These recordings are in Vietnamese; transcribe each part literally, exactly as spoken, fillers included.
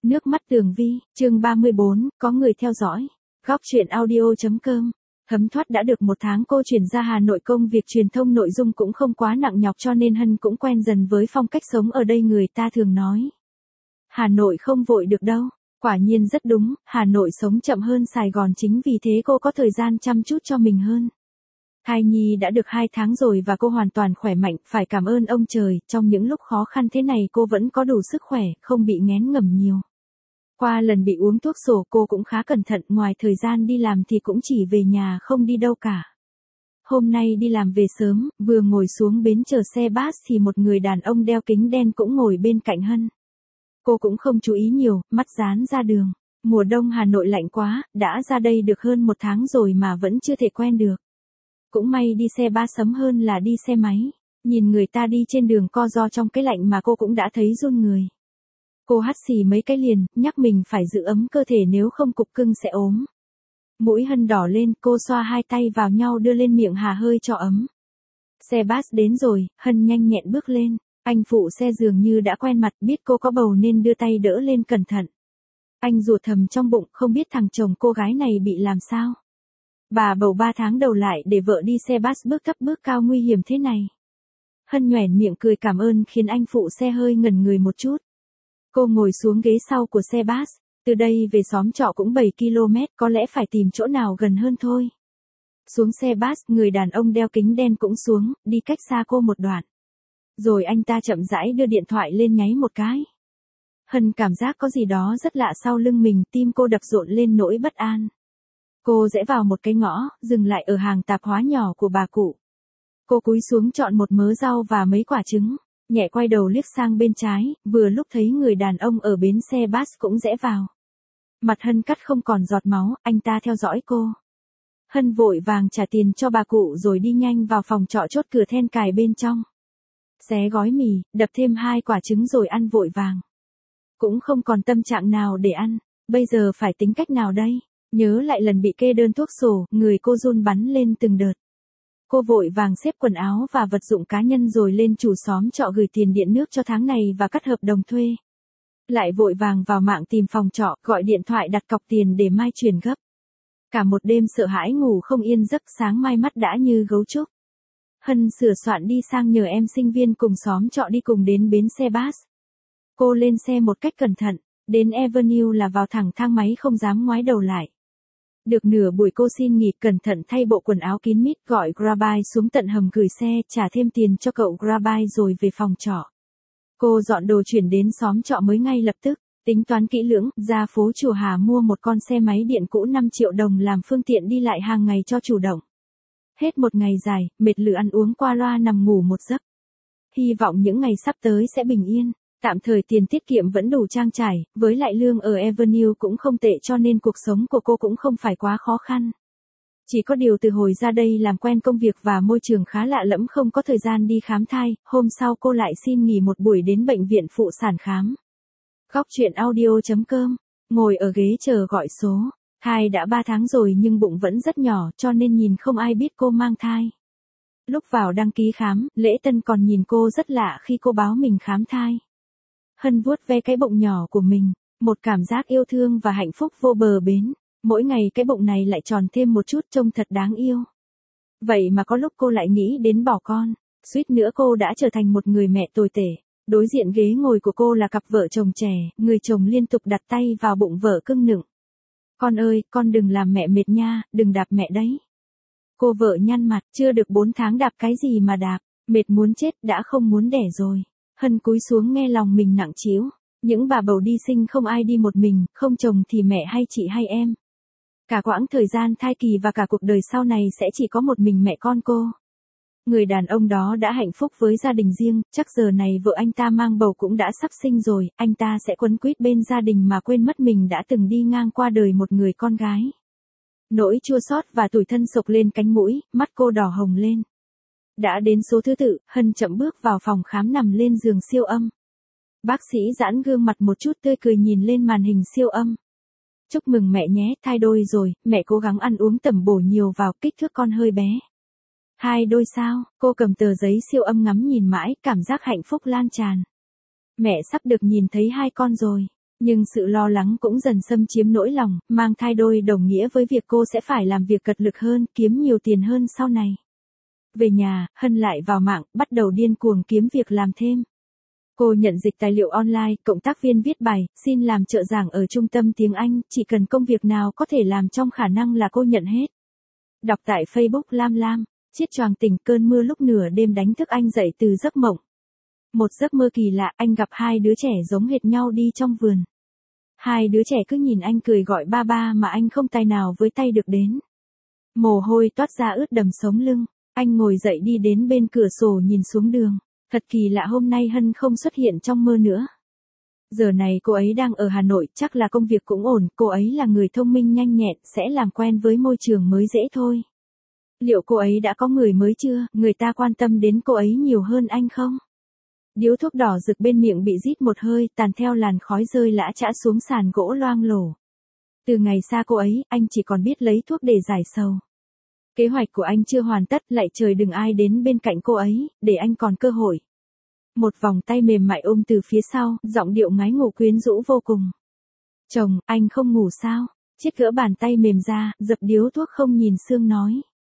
Nước mắt Tường Vi, chương ba mươi bốn, có người theo dõi. Góc truyện audio.com. Thấm thoát đã được một tháng cô chuyển ra Hà Nội, công việc truyền thông nội dung cũng không quá nặng nhọc cho nên Hân cũng quen dần với phong cách sống ở đây. Người ta thường nói Hà Nội không vội được đâu. Quả nhiên rất đúng, Hà Nội sống chậm hơn Sài Gòn, chính vì thế cô có thời gian chăm chút cho mình hơn. Thai nhi đã được hai tháng rồi và cô hoàn toàn khỏe mạnh, phải cảm ơn ông trời, trong những lúc khó khăn thế này cô vẫn có đủ sức khỏe, không bị nghén ngầm nhiều. Qua lần bị uống thuốc sổ cô cũng khá cẩn thận, ngoài thời gian đi làm thì cũng chỉ về nhà không đi đâu cả. Hôm nay đi làm về sớm, vừa ngồi xuống bến chờ xe bus thì một người đàn ông đeo kính đen cũng ngồi bên cạnh Hân. Cô cũng không chú ý nhiều, mắt dán ra đường. Mùa đông Hà Nội lạnh quá, đã ra đây được hơn một tháng rồi mà vẫn chưa thể quen được. Cũng may đi xe ba sấm hơn là đi xe máy. Nhìn người ta đi trên đường co ro trong cái lạnh mà cô cũng đã thấy run người. Cô hắt xì mấy cái liền, nhắc mình phải giữ ấm cơ thể nếu không cục cưng sẽ ốm. Mũi Hân đỏ lên, cô xoa hai tay vào nhau đưa lên miệng hà hơi cho ấm. Xe bus đến rồi, Hân nhanh nhẹn bước lên. Anh phụ xe dường như đã quen mặt, biết cô có bầu nên đưa tay đỡ lên cẩn thận. Anh rủa thầm trong bụng, không biết thằng chồng cô gái này bị làm sao. Bà bầu ba tháng đầu lại để vợ đi xe bus bước thấp bước cao nguy hiểm thế này. Hân nhoẻn miệng cười cảm ơn khiến anh phụ xe hơi ngẩn người một chút. Cô ngồi xuống ghế sau của xe bus, từ đây về xóm trọ cũng bảy ki lô mét, có lẽ phải tìm chỗ nào gần hơn thôi. Xuống xe bus, người đàn ông đeo kính đen cũng xuống, đi cách xa cô một đoạn. Rồi anh ta chậm rãi đưa điện thoại lên nháy một cái. Hân cảm giác có gì đó rất lạ sau lưng mình, tim cô đập rộn lên nỗi bất an. Cô rẽ vào một cái ngõ, dừng lại ở hàng tạp hóa nhỏ của bà cụ. Cô cúi xuống chọn một mớ rau và mấy quả trứng, nhẹ quay đầu liếc sang bên trái, vừa lúc thấy người đàn ông ở bến xe bus cũng rẽ vào. Mặt Hân cắt không còn giọt máu, anh ta theo dõi cô. Hân vội vàng trả tiền cho bà cụ rồi đi nhanh vào phòng trọ, chốt cửa then cài bên trong. Xé gói mì, đập thêm hai quả trứng rồi ăn vội vàng. Cũng không còn tâm trạng nào để ăn, bây giờ phải tính cách nào đây? Nhớ lại lần bị kê đơn thuốc sổ, người cô run bắn lên từng đợt. Cô vội vàng xếp quần áo và vật dụng cá nhân rồi lên chủ xóm trọ gửi tiền điện nước cho tháng này và cắt hợp đồng thuê. Lại vội vàng vào mạng tìm phòng trọ, gọi điện thoại đặt cọc tiền để mai chuyển gấp. Cả một đêm sợ hãi ngủ không yên giấc, sáng mai mắt đã như gấu trúc. Hân sửa soạn đi sang nhờ em sinh viên cùng xóm trọ đi cùng đến bến xe bus. Cô lên xe một cách cẩn thận, đến Avenue là vào thẳng thang máy không dám ngoái đầu lại. Được nửa buổi cô xin nghỉ, cẩn thận thay bộ quần áo kín mít, gọi Grabbuy xuống tận hầm gửi xe, trả thêm tiền cho cậu Grabbuy rồi về phòng trọ. Cô dọn đồ chuyển đến xóm trọ mới ngay lập tức, tính toán kỹ lưỡng, ra phố Chùa Hà mua một con xe máy điện cũ năm triệu đồng làm phương tiện đi lại hàng ngày cho chủ động. Hết một ngày dài, mệt lử ăn uống qua loa nằm ngủ một giấc. Hy vọng những ngày sắp tới sẽ bình yên. Tạm thời tiền tiết kiệm vẫn đủ trang trải, với lại lương ở Avenue cũng không tệ cho nên cuộc sống của cô cũng không phải quá khó khăn. Chỉ có điều từ hồi ra đây làm quen công việc và môi trường khá lạ lẫm, không có thời gian đi khám thai, hôm sau cô lại xin nghỉ một buổi đến bệnh viện phụ sản khám. Góc truyện audio.com, ngồi ở ghế chờ gọi số, thai đã ba tháng rồi nhưng bụng vẫn rất nhỏ cho nên nhìn không ai biết cô mang thai. Lúc vào đăng ký khám, lễ tân còn nhìn cô rất lạ khi cô báo mình khám thai. Hân vuốt ve cái bụng nhỏ của mình, một cảm giác yêu thương và hạnh phúc vô bờ bến. Mỗi ngày cái bụng này lại tròn thêm một chút, trông thật đáng yêu. Vậy mà có lúc cô lại nghĩ đến bỏ con, suýt nữa cô đã trở thành một người mẹ tồi tệ. Đối diện ghế ngồi của cô là cặp vợ chồng trẻ, người chồng liên tục đặt tay vào bụng vợ cưng nựng. Con ơi, con đừng làm mẹ mệt nha, đừng đạp mẹ đấy. Cô vợ nhăn mặt, chưa được bốn tháng đạp cái gì mà đạp, mệt muốn chết, đã không muốn đẻ rồi. Hân cúi xuống nghe lòng mình nặng trĩu. Những bà bầu đi sinh không ai đi một mình, không chồng thì mẹ hay chị hay em. Cả quãng thời gian thai kỳ và cả cuộc đời sau này sẽ chỉ có một mình mẹ con cô. Người đàn ông đó đã hạnh phúc với gia đình riêng, chắc giờ này vợ anh ta mang bầu cũng đã sắp sinh rồi, anh ta sẽ quấn quýt bên gia đình mà quên mất mình đã từng đi ngang qua đời một người con gái. Nỗi chua xót và tủi thân sộc lên cánh mũi, mắt cô đỏ hồng lên. Đã đến số thứ tự, Hân chậm bước vào phòng khám nằm lên giường siêu âm. Bác sĩ giãn gương mặt một chút tươi cười nhìn lên màn hình siêu âm. Chúc mừng mẹ nhé, thai đôi rồi, mẹ cố gắng ăn uống tẩm bổ nhiều vào, kích thước con hơi bé. Hai đôi sao, cô cầm tờ giấy siêu âm ngắm nhìn mãi, cảm giác hạnh phúc lan tràn. Mẹ sắp được nhìn thấy hai con rồi. Nhưng sự lo lắng cũng dần xâm chiếm nỗi lòng, mang thai đôi đồng nghĩa với việc cô sẽ phải làm việc cật lực hơn, kiếm nhiều tiền hơn sau này. Về nhà, Hân lại vào mạng, bắt đầu điên cuồng kiếm việc làm thêm. Cô nhận dịch tài liệu online, cộng tác viên viết bài, xin làm trợ giảng ở trung tâm tiếng Anh, chỉ cần công việc nào có thể làm trong khả năng là cô nhận hết. Đọc tại Facebook Lam Lam, chiết choàng tỉnh cơn mưa lúc nửa đêm đánh thức anh dậy từ giấc mộng. Một giấc mơ kỳ lạ, anh gặp hai đứa trẻ giống hệt nhau đi trong vườn. Hai đứa trẻ cứ nhìn anh cười gọi ba ba mà anh không tài nào với tay được đến. Mồ hôi toát ra ướt đầm sống lưng, anh ngồi dậy đi đến bên cửa sổ nhìn xuống đường. Thật kỳ lạ, hôm nay Hân không xuất hiện trong mơ nữa. Giờ này cô ấy đang ở Hà Nội, chắc là công việc cũng ổn, cô ấy là người thông minh nhanh nhẹn, sẽ làm quen với môi trường mới dễ thôi. Liệu cô ấy đã có người mới chưa, người ta quan tâm đến cô ấy nhiều hơn anh không? Điếu thuốc đỏ rực bên miệng bị rít một hơi, tàn theo làn khói rơi lã chã xuống sàn gỗ loang lổ. Từ ngày xa cô ấy, anh chỉ còn biết lấy thuốc để giải sầu. Kế hoạch của anh chưa hoàn tất, lại trời đừng ai đến bên cạnh cô ấy, để anh còn cơ hội. Một vòng tay mềm mại ôm từ phía sau, giọng điệu ngái ngủ quyến rũ vô cùng. Chồng, anh không ngủ sao? Chiếc gỡ bàn tay mềm ra, dập điếu thuốc không nhìn Sương nói.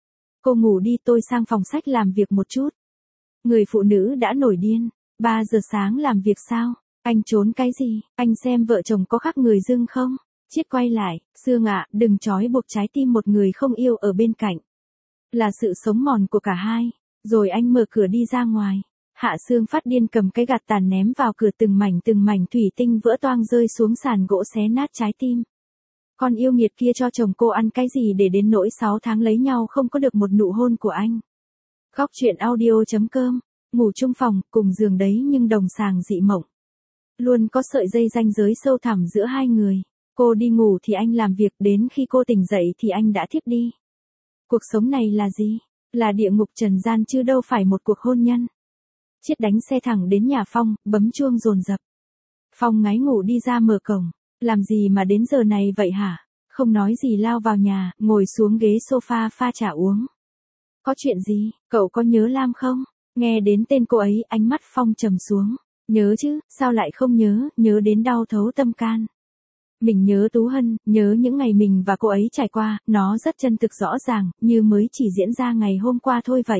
Cô ngủ đi, tôi sang phòng sách làm việc một chút. Người phụ nữ đã nổi điên. Ba giờ sáng làm việc sao? Anh trốn cái gì? Anh xem vợ chồng có khác người dưng không? Chiết quay lại, Sương ạ, đừng trói buộc trái tim một người không yêu ở bên cạnh. Là sự sống mòn của cả hai. Rồi anh mở cửa đi ra ngoài. Hạ Sương phát điên cầm cái gạt tàn ném vào cửa, từng mảnh từng mảnh thủy tinh vỡ toang rơi xuống sàn gỗ xé nát trái tim. Con yêu nghiệt kia cho chồng cô ăn cái gì để đến nỗi sáu tháng lấy nhau không có được một nụ hôn của anh. Góc truyện audio chấm com. Ngủ chung phòng, cùng giường đấy nhưng đồng sàng dị mộng. Luôn có sợi dây ranh giới sâu thẳm giữa hai người. Cô đi ngủ thì anh làm việc, đến khi cô tỉnh dậy thì anh đã thiếp đi. Cuộc sống này là gì? Là địa ngục trần gian chứ đâu phải một cuộc hôn nhân. Chiết đánh xe thẳng đến nhà Phong, bấm chuông dồn dập. Phong ngái ngủ đi ra mở cổng. Làm gì mà đến giờ này vậy hả? Không nói gì lao vào nhà, ngồi xuống ghế sofa pha trà uống. Có chuyện gì? Cậu có nhớ Lam không? Nghe đến tên cô ấy, ánh mắt Phong trầm xuống. Nhớ chứ, sao lại không nhớ, nhớ đến đau thấu tâm can. Mình nhớ Tú Hân, nhớ những ngày mình và cô ấy trải qua, nó rất chân thực rõ ràng, như mới chỉ diễn ra ngày hôm qua thôi vậy.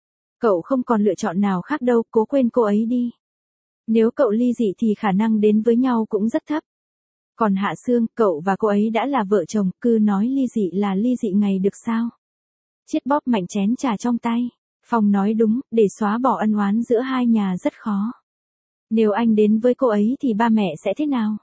Cậu không còn lựa chọn nào khác đâu, cố quên cô ấy đi. Nếu cậu ly dị thì khả năng đến với nhau cũng rất thấp. Còn Hạ Sương, cậu và cô ấy đã là vợ chồng, cứ nói ly dị là ly dị ngày được sao? Chiết bóp mạnh chén trà trong tay. Phong nói đúng, để xóa bỏ ân oán giữa hai nhà rất khó. Nếu anh đến với cô ấy thì ba mẹ sẽ thế nào?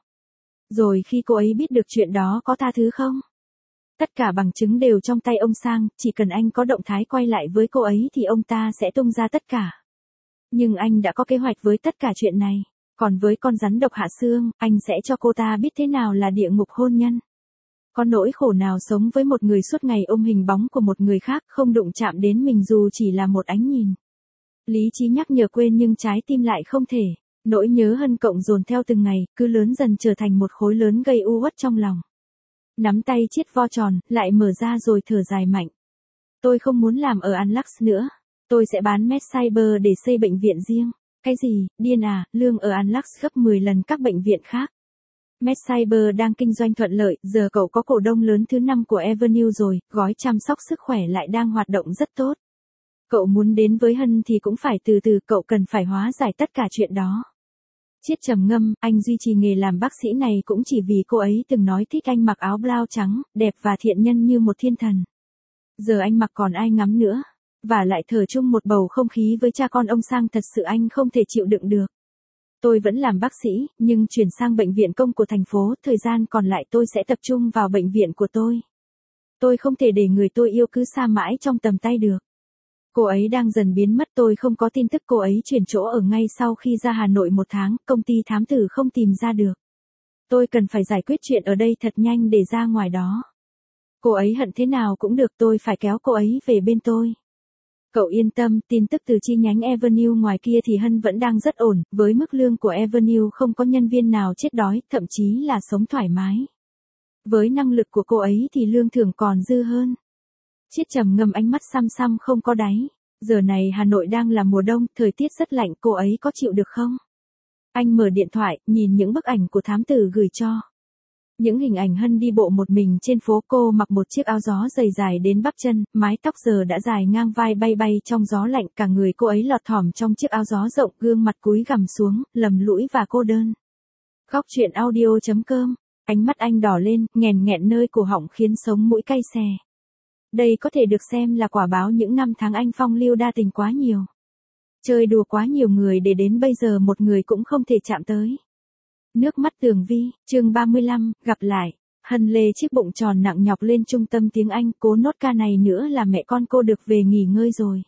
Rồi khi cô ấy biết được chuyện đó có tha thứ không? Tất cả bằng chứng đều trong tay ông Sang, chỉ cần anh có động thái quay lại với cô ấy thì ông ta sẽ tung ra tất cả. Nhưng anh đã có kế hoạch với tất cả chuyện này. Còn với con rắn độc Hạ Sương, anh sẽ cho cô ta biết thế nào là địa ngục hôn nhân. Có nỗi khổ nào sống với một người suốt ngày ôm hình bóng của một người khác, không đụng chạm đến mình dù chỉ là một ánh nhìn. Lý trí nhắc nhở quên nhưng trái tim lại không thể. Nỗi nhớ Hân cộng dồn theo từng ngày, cứ lớn dần trở thành một khối lớn gây u uất trong lòng. Nắm tay Chiết vo tròn, lại mở ra rồi thở dài mạnh. Tôi không muốn làm ở Anlux nữa. Tôi sẽ bán Medcyber để xây bệnh viện riêng. Cái gì, điên à, lương ở Anlux gấp mười lần các bệnh viện khác. Medcyber đang kinh doanh thuận lợi, giờ cậu có cổ đông lớn thứ năm của Avenue rồi, gói chăm sóc sức khỏe lại đang hoạt động rất tốt. Cậu muốn đến với Hân thì cũng phải từ từ, cậu cần phải hóa giải tất cả chuyện đó. Chiết trầm ngâm, anh duy trì nghề làm bác sĩ này cũng chỉ vì cô ấy từng nói thích anh mặc áo blau trắng, đẹp và thiện nhân như một thiên thần. Giờ anh mặc còn ai ngắm nữa. Và lại thở chung một bầu không khí với cha con ông Sang, thật sự anh không thể chịu đựng được. Tôi vẫn làm bác sĩ, nhưng chuyển sang bệnh viện công của thành phố, thời gian còn lại tôi sẽ tập trung vào bệnh viện của tôi. Tôi không thể để người tôi yêu cứ xa mãi trong tầm tay được. Cô ấy đang dần biến mất, tôi không có tin tức cô ấy chuyển chỗ ở ngay sau khi ra Hà Nội một tháng, công ty thám tử không tìm ra được. Tôi cần phải giải quyết chuyện ở đây thật nhanh để ra ngoài đó. Cô ấy hận thế nào cũng được, tôi phải kéo cô ấy về bên tôi. Cậu yên tâm, tin tức từ chi nhánh Avenue ngoài kia thì Hân vẫn đang rất ổn, với mức lương của Avenue không có nhân viên nào chết đói, thậm chí là sống thoải mái. Với năng lực của cô ấy thì lương thưởng còn dư hơn. Chiết trầm ngâm, ánh mắt xăm xăm không có đáy. Giờ này Hà Nội đang là mùa đông, thời tiết rất lạnh, cô ấy có chịu được không? Anh mở điện thoại, nhìn những bức ảnh của thám tử gửi cho. Những hình ảnh Hân đi bộ một mình trên phố, cô mặc một chiếc áo gió dày dài đến bắp chân, mái tóc giờ đã dài ngang vai bay bay trong gió lạnh, cả người cô ấy lọt thỏm trong chiếc áo gió rộng, gương mặt cúi gằm xuống, lầm lũi và cô đơn. Góc truyện audio chấm com, ánh mắt anh đỏ lên, nghèn nghẹn nơi cổ họng khiến sống mũi cay xè. Đây có thể được xem là quả báo những năm tháng anh phong lưu đa tình quá nhiều. Chơi đùa quá nhiều người để đến bây giờ một người cũng không thể chạm tới. Nước mắt Tường Vi, chương ba mươi lăm, gặp lại. Hân lê chiếc bụng tròn nặng nhọc lên trung tâm tiếng Anh, cố nốt ca này nữa là mẹ con cô được về nghỉ ngơi rồi.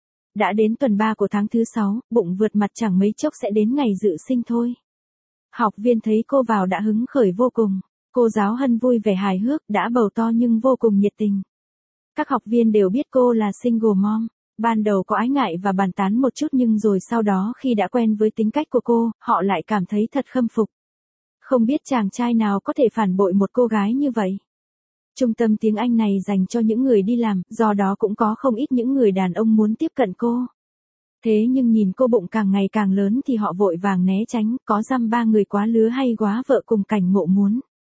Đã đến tuần ba của tháng thứ sáu, bụng vượt mặt chẳng mấy chốc sẽ đến ngày dự sinh thôi. Học viên thấy cô vào đã hứng khởi vô cùng. Cô giáo Hân vui vẻ hài hước, đã bầu to nhưng vô cùng nhiệt tình. Các học viên đều biết cô là single mom. Ban đầu có ái ngại và bàn tán một chút nhưng rồi sau đó khi đã quen với tính cách của cô, họ lại cảm thấy thật khâm phục. Không biết chàng trai nào có thể phản bội một cô gái như vậy. Trung tâm tiếng Anh này dành cho những người đi làm, do đó cũng có không ít những người đàn ông muốn tiếp cận cô. Thế nhưng nhìn cô bụng càng ngày càng lớn thì họ vội vàng né tránh, có dăm ba người quá lứa hay quá vợ cùng cảnh ngộ muốn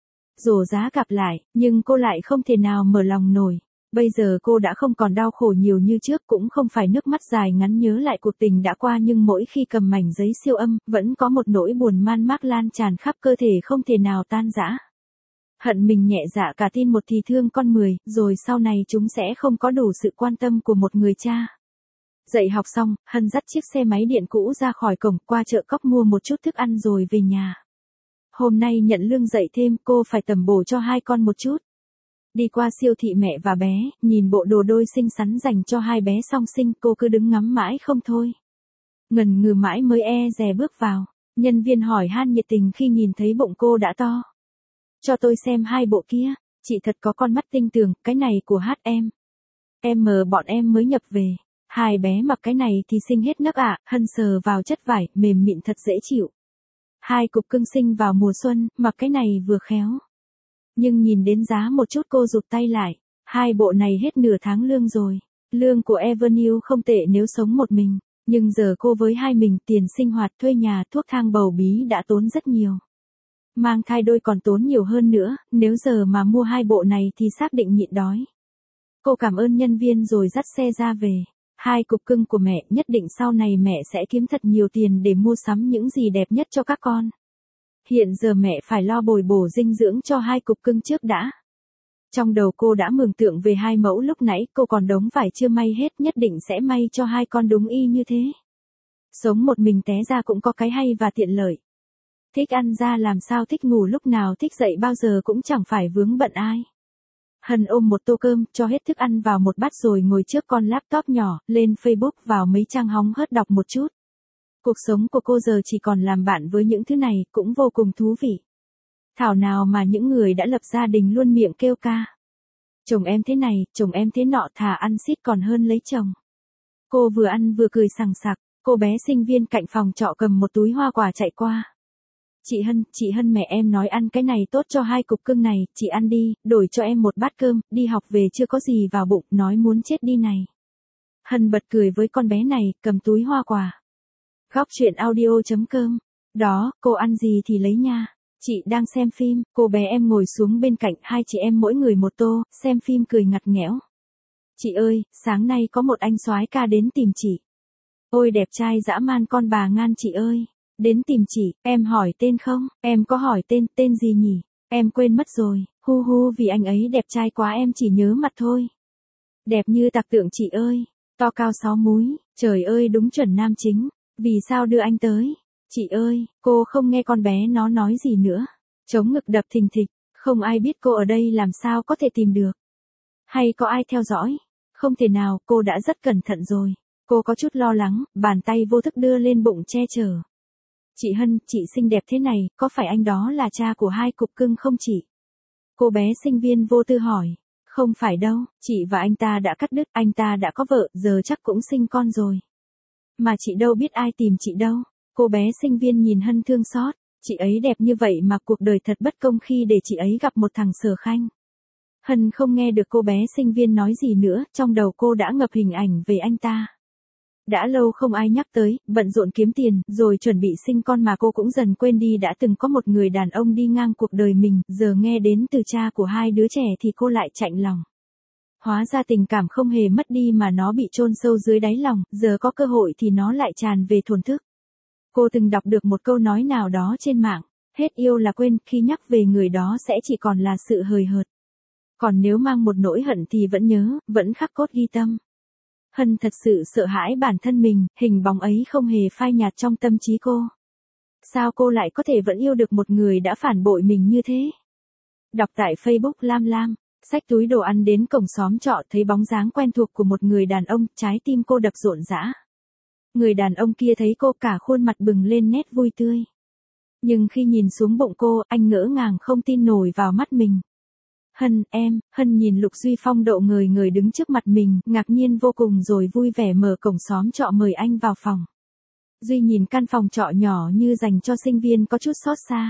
rổ giá gặp lại, nhưng cô lại không thể nào mở lòng nổi. Bây giờ cô đã không còn đau khổ nhiều như trước, cũng không phải nước mắt dài ngắn nhớ lại cuộc tình đã qua, nhưng mỗi khi cầm mảnh giấy siêu âm, vẫn có một nỗi buồn man mác lan tràn khắp cơ thể không thể nào tan rã. Hận mình nhẹ dạ cả tin một thì thương con mười, rồi sau này chúng sẽ không có đủ sự quan tâm của một người cha. Dạy học xong, Hân dắt chiếc xe máy điện cũ ra khỏi cổng, qua chợ cóc mua một chút thức ăn rồi về nhà. Hôm nay nhận lương dạy thêm, cô phải tẩm bổ cho hai con một chút. Đi qua siêu thị mẹ và bé, nhìn bộ đồ đôi xinh xắn dành cho hai bé song sinh, cô cứ đứng ngắm mãi không thôi. Ngần ngừ mãi mới e dè bước vào. Nhân viên hỏi han nhiệt tình khi nhìn thấy bụng cô đã to. Cho tôi xem hai bộ kia, chị thật có con mắt tinh tường, cái này của hát em. Em mờ bọn em mới nhập về. Hai bé mặc cái này thì xinh hết nấc ạ. Hân sờ vào chất vải, mềm mịn thật dễ chịu. Hai cục cưng sinh vào mùa xuân, mặc cái này vừa khéo. Nhưng nhìn đến giá một chút cô rụt tay lại. Hai bộ này hết nửa tháng lương rồi. Lương của Avenue không tệ nếu sống một mình. Nhưng giờ cô với hai mình, tiền sinh hoạt, thuê nhà, thuốc thang bầu bí đã tốn rất nhiều. Mang thai đôi còn tốn nhiều hơn nữa, nếu giờ mà mua hai bộ này thì xác định nhịn đói. Cô cảm ơn nhân viên rồi dắt xe ra về. Hai cục cưng của mẹ, nhất định sau này mẹ sẽ kiếm thật nhiều tiền để mua sắm những gì đẹp nhất cho các con. Hiện giờ mẹ phải lo bồi bổ dinh dưỡng cho hai cục cưng trước đã. Trong đầu cô đã mường tượng về hai mẫu lúc nãy, cô còn đống vải chưa may hết, nhất định sẽ may cho hai con đúng y như thế. Sống một mình té ra cũng có cái hay và tiện lợi. Thích ăn ra làm sao thích ngủ lúc nào thích dậy bao giờ cũng chẳng phải vướng bận ai. Hân ôm một tô cơm, cho hết thức ăn vào một bát rồi ngồi trước con laptop nhỏ, lên Facebook vào mấy trang hóng hớt đọc một chút. Cuộc sống của cô giờ chỉ còn làm bạn với những thứ này, cũng vô cùng thú vị. Thảo nào mà những người đã lập gia đình luôn miệng kêu ca. Chồng em thế này, chồng em thế nọ, thà ăn xít còn hơn lấy chồng. Cô vừa ăn vừa cười sằng sặc, cô bé sinh viên cạnh phòng trọ cầm một túi hoa quả chạy qua. Chị Hân, chị Hân mẹ em nói ăn cái này tốt cho hai cục cưng này, chị ăn đi, đổi cho em một bát cơm, đi học về chưa có gì vào bụng, nói muốn chết đi này. Hân bật cười với con bé này, cầm túi hoa quả. Góc truyện audio chấm com. Đó, cô ăn gì thì lấy nha. Chị đang xem phim, cô bé em ngồi xuống bên cạnh, hai chị em mỗi người một tô, xem phim cười ngặt nghẽo. Chị ơi, sáng nay có một anh soái ca đến tìm chị. Ôi đẹp trai dã man con bà ngan chị ơi. Đến tìm chị, em hỏi tên không? Em có hỏi tên, tên gì nhỉ? Em quên mất rồi, hu hu vì anh ấy đẹp trai quá em chỉ nhớ mặt thôi. Đẹp như tạc tượng chị ơi, to cao sáu múi, trời ơi đúng chuẩn nam chính, vì sao đưa anh tới? Chị ơi, cô không nghe con bé nó nói gì nữa. Chống ngực đập thình thịch, không ai biết cô ở đây làm sao có thể tìm được. Hay có ai theo dõi? Không thể nào, cô đã rất cẩn thận rồi. Cô có chút lo lắng, bàn tay vô thức đưa lên bụng che chở. Chị Hân, chị xinh đẹp thế này, có phải anh đó là cha của hai cục cưng không chị? Cô bé sinh viên vô tư hỏi. Không phải đâu, chị và anh ta đã cắt đứt, anh ta đã có vợ, giờ chắc cũng sinh con rồi. Mà chị đâu biết ai tìm chị đâu. Cô bé sinh viên nhìn Hân thương xót, chị ấy đẹp như vậy mà cuộc đời thật bất công khi để chị ấy gặp một thằng Sở Khanh. Hân không nghe được cô bé sinh viên nói gì nữa, trong đầu cô đã ngập hình ảnh về anh ta. Đã lâu không ai nhắc tới, bận rộn kiếm tiền, rồi chuẩn bị sinh con mà cô cũng dần quên đi đã từng có một người đàn ông đi ngang cuộc đời mình, giờ nghe đến từ cha của hai đứa trẻ thì cô lại chạnh lòng. Hóa ra tình cảm không hề mất đi mà nó bị chôn sâu dưới đáy lòng, giờ có cơ hội thì nó lại tràn về thổn thức. Cô từng đọc được một câu nói nào đó trên mạng, hết yêu là quên, khi nhắc về người đó sẽ chỉ còn là sự hời hợt. Còn nếu mang một nỗi hận thì vẫn nhớ, vẫn khắc cốt ghi tâm. Hân thật sự sợ hãi bản thân mình, hình bóng ấy không hề phai nhạt trong tâm trí cô. Sao cô lại có thể vẫn yêu được một người đã phản bội mình như thế? Đọc tại Facebook Lam Lam, xách túi đồ ăn đến cổng xóm trọ thấy bóng dáng quen thuộc của một người đàn ông, trái tim cô đập rộn rã. Người đàn ông kia thấy cô cả khuôn mặt bừng lên nét vui tươi. Nhưng khi nhìn xuống bụng cô, anh ngỡ ngàng không tin nổi vào mắt mình. Hân, em, Hân nhìn Lục Duy Phong độ ngời ngời đứng trước mặt mình, ngạc nhiên vô cùng rồi vui vẻ mở cổng xóm trọ mời anh vào phòng. Duy nhìn căn phòng trọ nhỏ như dành cho sinh viên có chút xót xa.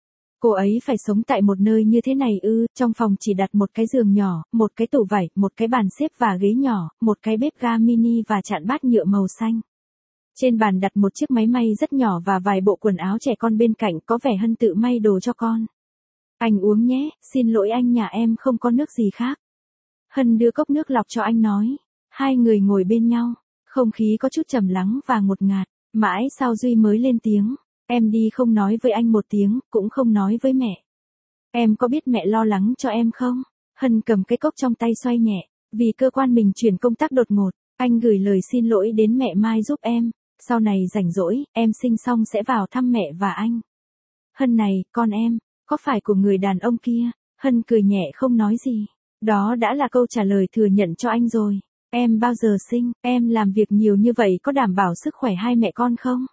Cô ấy phải sống tại một nơi như thế này ư, trong phòng chỉ đặt một cái giường nhỏ, một cái tủ vải, một cái bàn xếp và ghế nhỏ, một cái bếp ga mini và chạn bát nhựa màu xanh. Trên bàn đặt một chiếc máy may rất nhỏ và vài bộ quần áo trẻ con bên cạnh, có vẻ Hân tự may đồ cho con. Anh uống nhé, xin lỗi anh, nhà em không có nước gì khác. Hân đưa cốc nước lọc cho anh nói. Hai người ngồi bên nhau, không khí có chút trầm lắng và ngột ngạt, mãi sau Duy mới lên tiếng. Em đi không nói với anh một tiếng, cũng không nói với mẹ. Em có biết mẹ lo lắng cho em không? Hân cầm cái cốc trong tay xoay nhẹ, vì cơ quan mình chuyển công tác đột ngột, anh gửi lời xin lỗi đến mẹ mai giúp em, sau này rảnh rỗi, em sinh xong sẽ vào thăm mẹ và anh. Hân này, con em, có phải của người đàn ông kia? Hân cười nhẹ không nói gì. Đó đã là câu trả lời thừa nhận cho anh rồi. Em bao giờ sinh, em làm việc nhiều như vậy có đảm bảo sức khỏe hai mẹ con không?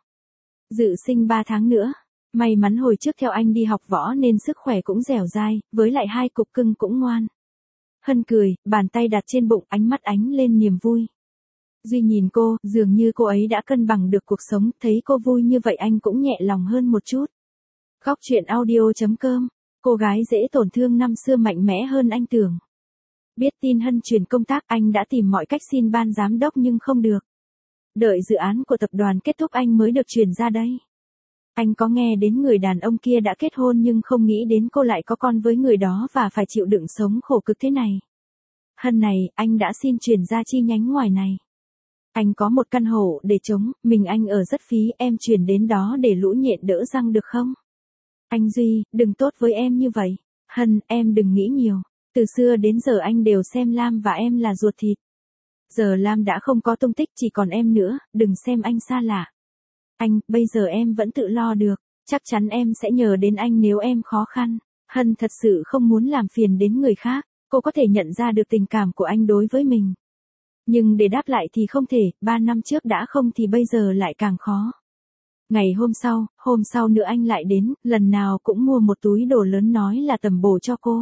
Dự sinh ba tháng nữa. May mắn hồi trước theo anh đi học võ nên sức khỏe cũng dẻo dai, với lại hai cục cưng cũng ngoan. Hân cười, bàn tay đặt trên bụng, ánh mắt ánh lên niềm vui. Duy nhìn cô, dường như cô ấy đã cân bằng được cuộc sống, thấy cô vui như vậy anh cũng nhẹ lòng hơn một chút. Góc truyện audio chấm com, cô gái dễ tổn thương năm xưa mạnh mẽ hơn anh tưởng. Biết tin Hân chuyển công tác, anh đã tìm mọi cách xin ban giám đốc nhưng không được. Đợi dự án của tập đoàn kết thúc anh mới được chuyển ra đây. Anh có nghe đến người đàn ông kia đã kết hôn nhưng không nghĩ đến cô lại có con với người đó và phải chịu đựng sống khổ cực thế này. Hân này, anh đã xin chuyển ra chi nhánh ngoài này. Anh có một căn hộ để trống, mình anh ở rất phí, em chuyển đến đó để lũ nhện đỡ răng được không? Anh Duy, đừng tốt với em như vậy. Hân, em đừng nghĩ nhiều. Từ xưa đến giờ anh đều xem Lam và em là ruột thịt. Giờ Lam đã không có tung tích, chỉ còn em nữa, đừng xem anh xa lạ. Anh, bây giờ em vẫn tự lo được, chắc chắn em sẽ nhờ đến anh nếu em khó khăn. Hân thật sự không muốn làm phiền đến người khác, cô có thể nhận ra được tình cảm của anh đối với mình. Nhưng để đáp lại thì không thể, ba năm trước đã không thì bây giờ lại càng khó. Ngày hôm sau, hôm sau nữa anh lại đến, lần nào cũng mua một túi đồ lớn nói là tầm bổ cho cô.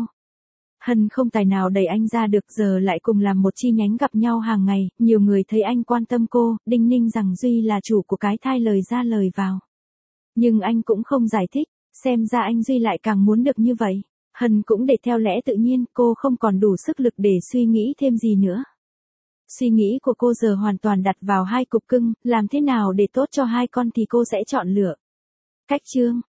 Hân không tài nào đẩy anh ra được, giờ lại cùng làm một chi nhánh gặp nhau hàng ngày, nhiều người thấy anh quan tâm cô, đinh ninh rằng Duy là chủ của cái thai lời ra lời vào. Nhưng anh cũng không giải thích, xem ra anh Duy lại càng muốn được như vậy. Hân cũng để theo lẽ tự nhiên, cô không còn đủ sức lực để suy nghĩ thêm gì nữa. Suy nghĩ của cô giờ hoàn toàn đặt vào hai cục cưng, làm thế nào để tốt cho hai con thì cô sẽ chọn lựa. Cách chương